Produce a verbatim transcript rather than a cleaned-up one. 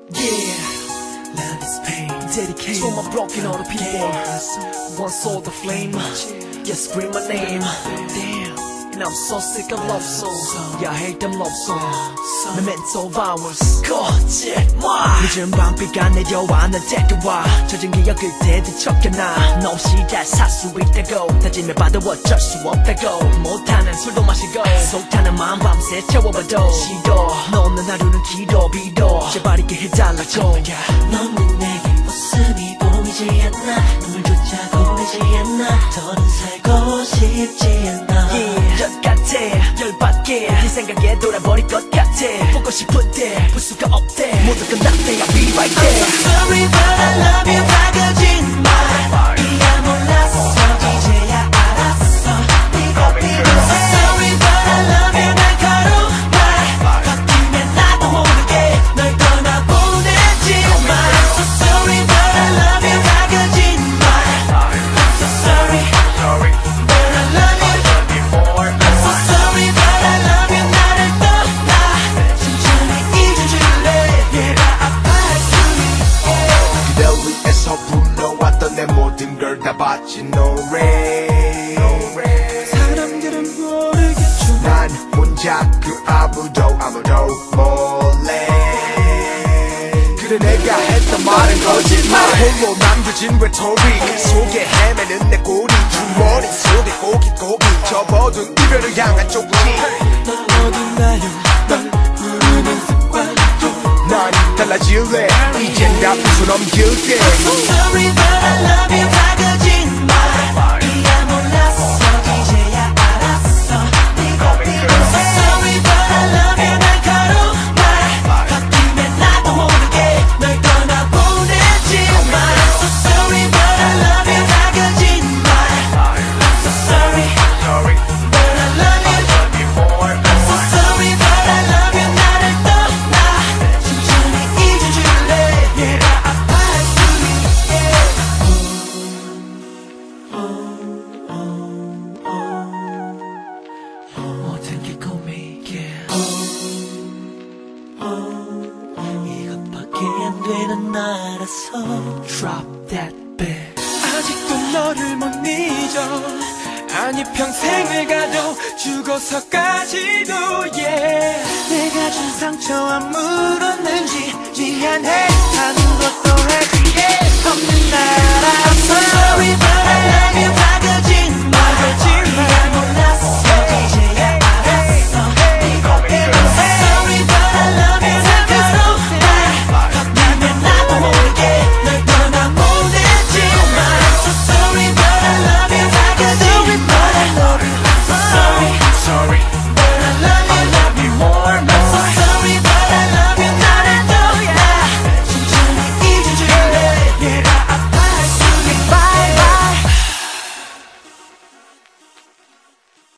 Yeah, love is pain. Dedicated to my broken hearted people. One saw the flame. Yeah, scream my name. Damn, and I'm so sick of love songs. Yeah, I hate them love songs. Memento violence. 거짓말. 늦은 밤비가 내려와 날 데려와 젖은 기억 그때 뒤척여놔. 너 없이 잘 살 수 있다고 다짐해봐도 어쩔 수 없다고. 못하는 술도 마시고 속 타는 마음 밤새 채워봐도 싫어. 너 없는 하루는 길어 빌어 제발 있게 해달라고. 너는 내게 웃음이 보이지 않나. 눈물조차 보이지 않나. 더는 살고 싶지 않아. Yeah, 열 같아 열받게 네 생각에 돌아버릴 것 같아. 보고 싶은데 볼 수가 없대. 모두 끝났대 I'll be right there. I'm so sorry but I love you. 밝아진 말이야 몰랐어 이제야 알았어 네가 필요해. So sorry but I love you. 날카로운 말 바뀌면 나도 모르게 널 떠나보내지만 I'm so sorry but I love you. 밝아진 말 I'm so sorry but I love you. I'm so sorry but I love you. 나를 떠나 천천히 잊어줄래. 내가 아파했으니 그댈 위해서 불러왔던 내 모든 걸 다 바친 노래. 사람들은 모르겠죠. 난 혼자 그 아무도 아무도 몰래. 그래 내가 했던 말은 거짓말. 홀로 남겨진 외톨이 그 속에 헤매는 내 꼬리. 주머니 속에 고깃고기 접어둔 이별을 향한 쪽지. 넌 어딨나요 널 부르는 습관도. 난 달라질래 이젠 다 웃어넘길게. So sorry but I love you. 밝아진 말이야 몰랐어 이제야 알았어 네가 필요해. So sorry but I love you. 날카로운 말 바뀌면 나도 모르게 널 떠나보내지만 I'm so sorry but I love you. 밝아진 말 I'm so sorry but I love you. I'm so sorry but I love you. 나를 떠나 천천히 잊어줄래. 내가 아파했으니 모든 게 꿈이게 이것밖에 안 되는 나라서 Drop that beat. 아직도 너를 못 잊어. 아니 평생을 가도 죽어서까지도 yeah. 내가 준 상처와 물었는지 미안해.